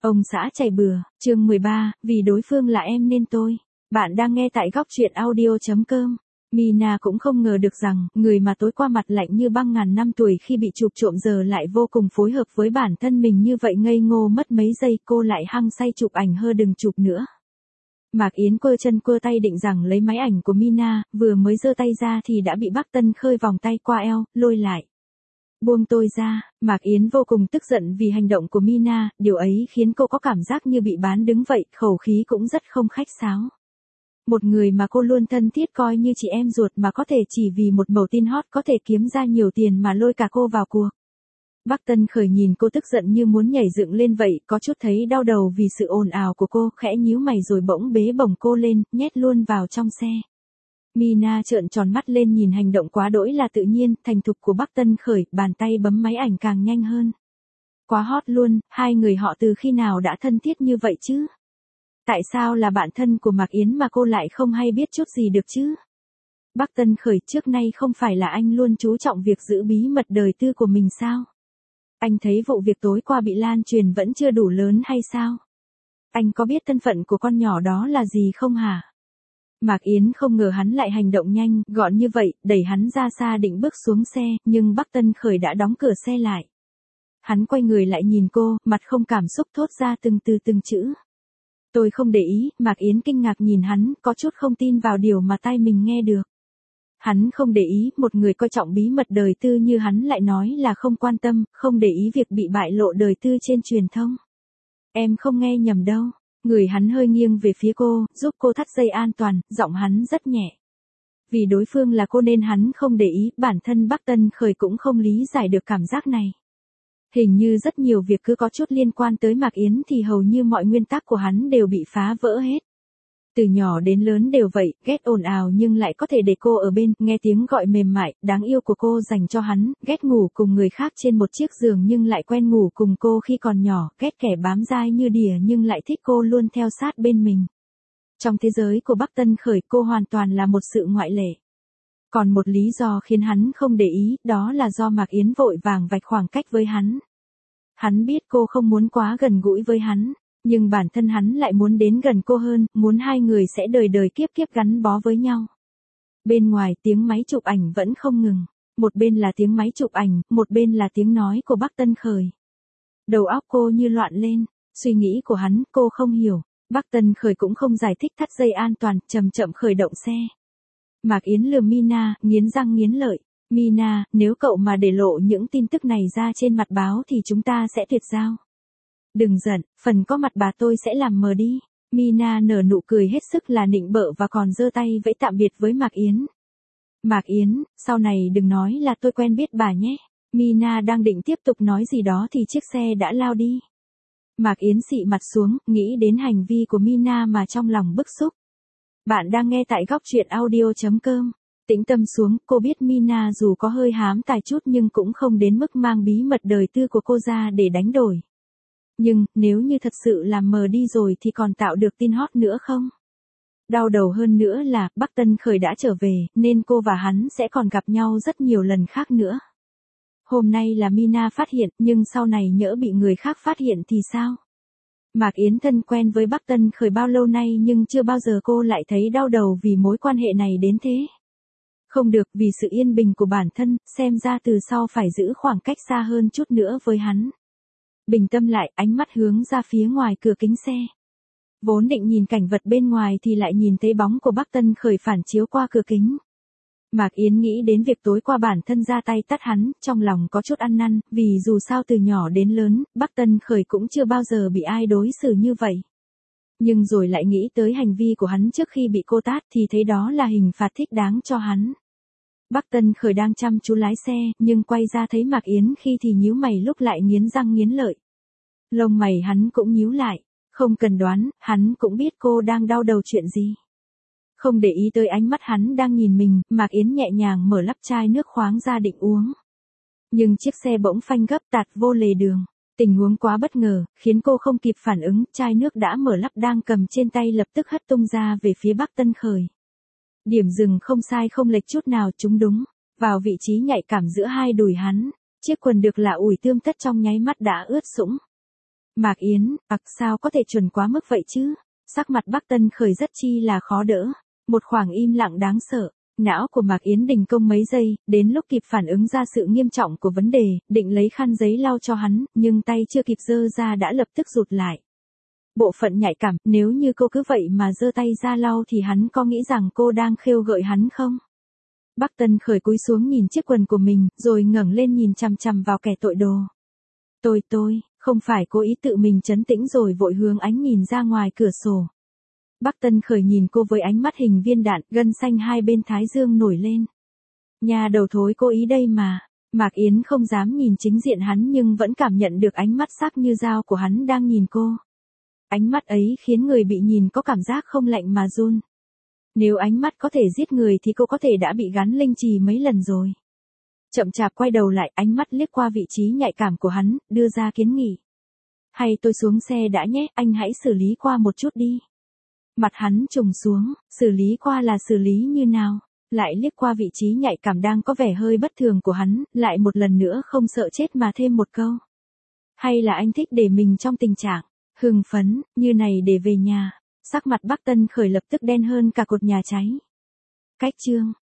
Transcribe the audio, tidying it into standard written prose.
Ông xã chảy bừa, chương 13, vì đối phương là em nên tôi. Bạn đang nghe tại góc truyện audio.com. Mina cũng không ngờ được rằng, người mà tối qua mặt lạnh như băng ngàn năm tuổi khi bị chụp trộm giờ lại vô cùng phối hợp với bản thân mình như vậy ngây ngô mất mấy giây cô lại hăng say chụp ảnh hơ đừng chụp nữa. Mạc Yến quơ chân quơ tay định rằng lấy máy ảnh của Mina, vừa mới giơ tay ra thì đã bị Bắc Tân Khơi vòng tay qua eo, lôi lại. Buông tôi ra, Mạc Yến vô cùng tức giận vì hành động của Mina, điều ấy khiến cô có cảm giác như bị bán đứng vậy, khẩu khí cũng rất không khách sáo. Một người mà cô luôn thân thiết coi như chị em ruột mà có thể chỉ vì một mẩu tin hot có thể kiếm ra nhiều tiền mà lôi cả cô vào cuộc. Bắc Tân Khởi nhìn cô tức giận như muốn nhảy dựng lên vậy, có chút thấy đau đầu vì sự ồn ào của cô, khẽ nhíu mày rồi bỗng bế bổng cô lên, nhét luôn vào trong xe. Mina trợn tròn mắt lên nhìn hành động quá đỗi là tự nhiên, thành thục của Bắc Tân Khởi, bàn tay bấm máy ảnh càng nhanh hơn. Quá hot luôn, hai người họ từ khi nào đã thân thiết như vậy chứ? Tại sao là bạn thân của Mạc Yến mà cô lại không hay biết chút gì được chứ? Bắc Tân Khởi, trước nay không phải là anh luôn chú trọng việc giữ bí mật đời tư của mình sao? Anh thấy vụ việc tối qua bị lan truyền vẫn chưa đủ lớn hay sao? Anh có biết thân phận của con nhỏ đó là gì không hả? Mạc Yến không ngờ hắn lại hành động nhanh, gọn như vậy, đẩy hắn ra xa định bước xuống xe, nhưng Bắc Tân Khởi đã đóng cửa xe lại. Hắn quay người lại nhìn cô, mặt không cảm xúc thốt ra từng chữ. Tôi không để ý, Mạc Yến kinh ngạc nhìn hắn, có chút không tin vào điều mà tai mình nghe được. Hắn không để ý, một người coi trọng bí mật đời tư như hắn lại nói là không quan tâm, không để ý việc bị bại lộ đời tư trên truyền thông. Em không nghe nhầm đâu. Người hắn hơi nghiêng về phía cô, giúp cô thắt dây an toàn, giọng hắn rất nhẹ. Vì đối phương là cô nên hắn không để ý, bản thân Bắc Tân Khởi cũng không lý giải được cảm giác này. Hình như rất nhiều việc cứ có chút liên quan tới Mạc Yến thì hầu như mọi nguyên tắc của hắn đều bị phá vỡ hết. Từ nhỏ đến lớn đều vậy, ghét ồn ào nhưng lại có thể để cô ở bên, nghe tiếng gọi mềm mại, đáng yêu của cô dành cho hắn, ghét ngủ cùng người khác trên một chiếc giường nhưng lại quen ngủ cùng cô khi còn nhỏ, ghét kẻ bám dai như đỉa nhưng lại thích cô luôn theo sát bên mình. Trong thế giới của Bắc Tân Khởi cô hoàn toàn là một sự ngoại lệ. Còn một lý do khiến hắn không để ý, đó là do Mạc Yến vội vàng vạch khoảng cách với hắn. Hắn biết cô không muốn quá gần gũi với hắn. Nhưng bản thân hắn lại muốn đến gần cô hơn, muốn hai người sẽ đời đời kiếp kiếp gắn bó với nhau. Bên ngoài tiếng máy chụp ảnh vẫn không ngừng. Một bên là tiếng máy chụp ảnh, một bên là tiếng nói của Bắc Tân Khởi. Đầu óc cô như loạn lên, suy nghĩ của hắn cô không hiểu. Bắc Tân Khởi cũng không giải thích thắt dây an toàn, chậm chậm khởi động xe. Mạc Yến lườm Mina, nghiến răng nghiến lợi. Mina, nếu cậu mà để lộ những tin tức này ra trên mặt báo thì chúng ta sẽ tuyệt giao. Đừng giận, phần có mặt bà tôi sẽ làm mờ đi. Mina nở nụ cười hết sức là nịnh bợ và còn giơ tay vẫy tạm biệt với Mạc Yến. Mạc Yến, sau này đừng nói là tôi quen biết bà nhé. Mina đang định tiếp tục nói gì đó thì chiếc xe đã lao đi. Mạc Yến xị mặt xuống, nghĩ đến hành vi của Mina mà trong lòng bức xúc. Bạn đang nghe tại góc truyện audio.com. Tĩnh tâm xuống, cô biết Mina dù có hơi hám tài chút nhưng cũng không đến mức mang bí mật đời tư của cô ra để đánh đổi. Nhưng, nếu như thật sự làm mờ đi rồi thì còn tạo được tin hot nữa không? Đau đầu hơn nữa là, Bắc Tân Khởi đã trở về, nên cô và hắn sẽ còn gặp nhau rất nhiều lần khác nữa. Hôm nay là Mina phát hiện, nhưng sau này nhỡ bị người khác phát hiện thì sao? Mạc Yến thân quen với Bắc Tân Khởi bao lâu nay nhưng chưa bao giờ cô lại thấy đau đầu vì mối quan hệ này đến thế. Không được, vì sự yên bình của bản thân, xem ra từ sau phải giữ khoảng cách xa hơn chút nữa với hắn. Bình tâm lại, ánh mắt hướng ra phía ngoài cửa kính xe. Vốn định nhìn cảnh vật bên ngoài thì lại nhìn thấy bóng của Bắc Tân Khởi phản chiếu qua cửa kính. Mạc Yến nghĩ đến việc tối qua bản thân ra tay tát hắn, trong lòng có chút ăn năn, vì dù sao từ nhỏ đến lớn, Bắc Tân Khởi cũng chưa bao giờ bị ai đối xử như vậy. Nhưng rồi lại nghĩ tới hành vi của hắn trước khi bị cô tát thì thấy đó là hình phạt thích đáng cho hắn. Bắc Tân Khởi đang chăm chú lái xe, nhưng quay ra thấy Mạc Yến khi thì nhíu mày lúc lại nghiến răng nghiến lợi. Lông mày hắn cũng nhíu lại, không cần đoán, hắn cũng biết cô đang đau đầu chuyện gì. Không để ý tới ánh mắt hắn đang nhìn mình, Mạc Yến nhẹ nhàng mở lắp chai nước khoáng ra định uống. Nhưng chiếc xe bỗng phanh gấp tạt vô lề đường. Tình huống quá bất ngờ, khiến cô không kịp phản ứng, chai nước đã mở lắp đang cầm trên tay lập tức hất tung ra về phía Bắc Tân Khởi. Điểm dừng không sai không lệch chút nào, trúng đúng vào vị trí nhạy cảm giữa hai đùi hắn. Chiếc quần được là ủi tươm tất trong nháy mắt đã ướt sũng. Mạc Yến, sao có thể chuẩn quá mức vậy chứ? Sắc mặt Bắc Tân Khởi rất chi là khó đỡ. Một khoảng im lặng đáng sợ. Não của Mạc Yến đình công mấy giây, đến lúc kịp phản ứng ra sự nghiêm trọng của vấn đề, định lấy khăn giấy lau cho hắn, nhưng tay chưa kịp giơ ra đã lập tức rụt lại. Bộ phận nhạy cảm, nếu như cô cứ vậy mà giơ tay ra lau thì hắn có nghĩ rằng cô đang khêu gợi hắn không? Bắc Tân Khởi cúi xuống nhìn chiếc quần của mình, rồi ngẩng lên nhìn chằm chằm vào kẻ tội đồ. Tôi, không phải cố ý tự mình trấn tĩnh rồi vội hướng ánh nhìn ra ngoài cửa sổ. Bắc Tân Khởi nhìn cô với ánh mắt hình viên đạn, gân xanh hai bên thái dương nổi lên. Nhà đầu thối cố ý đây mà. Mạc Yến không dám nhìn chính diện hắn nhưng vẫn cảm nhận được ánh mắt sắc như dao của hắn đang nhìn cô. Ánh mắt ấy khiến người bị nhìn có cảm giác không lạnh mà run. Nếu ánh mắt có thể giết người thì cô có thể đã bị gắn linh trì mấy lần rồi. Chậm chạp quay đầu lại, ánh mắt liếc qua vị trí nhạy cảm của hắn, đưa ra kiến nghị. Hay tôi xuống xe đã nhé, anh hãy xử lý qua một chút đi. Mặt hắn trùng xuống, xử lý qua là xử lý như nào? Lại liếc qua vị trí nhạy cảm đang có vẻ hơi bất thường của hắn, lại một lần nữa không sợ chết mà thêm một câu. Hay là anh thích để mình trong tình trạng hưng phấn như này để về nhà? Sắc mặt Bắc Tân Khởi lập tức đen hơn cả cột nhà cháy. Cách chương